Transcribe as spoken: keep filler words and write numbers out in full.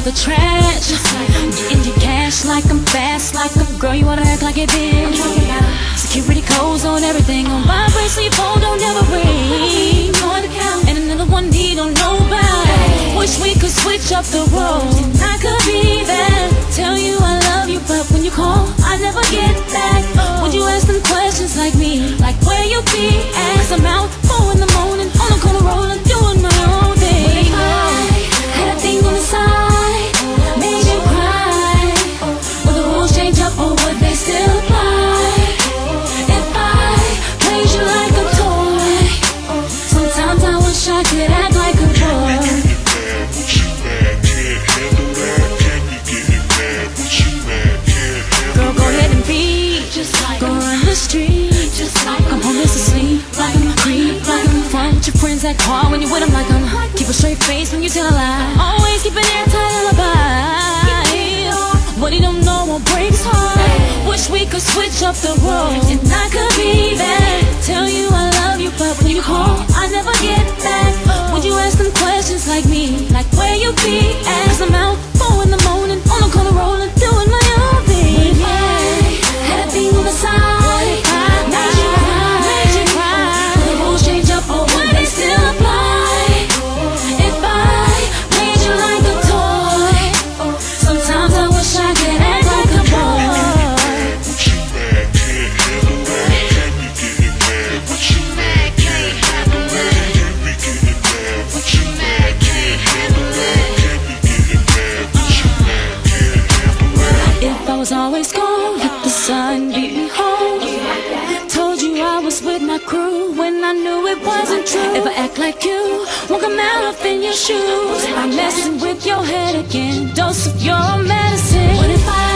out the trash. Getting your cash like I'm fast, like I'm girl, you wanna act like it did. Security codes on everything, on vibrate so your phone don't ever ring. And another one need on nobody. Wish we could switch up the roles, and I could be there. Tell you I love you, but when you call, I never get back. Would you ask them questions like me, like where you be at? Cause I'm out four in the morning, on the corner rolling, doing my own thing. If I had a thing on the side, made you cry, would the rules change up or would they still apply? If I played you like a toy, sometimes I wish I could act like a boy. Girl, go ahead and be just like go run the street, just like I'm homeless asleep, like I'm a creep, like I'm fun with your friends act hard when you with them, like I'm keep a straight face when you tell a lie, always keep an airtight alibi. What he don't know won't break his heart. Wish we could switch up the roles, and I could be there. Tell you I love you, but when you call, I never get back. Would you ask them questions like me, like where you be at? Cause I'm out four in the morning, on the corner rolling, doing my own thing. Yeah, had a thing on the side, made you cry, made you cry. Will the rules change up or would they still apply? If I played you like a toy, sometimes I wish I could act like a boy. If I was always gone, let the sun be home. Told you I was with my crew when I knew it wasn't true. If I act like you, won't come out in your shoes. I'm messing with your head again, dose of your medicine. What if I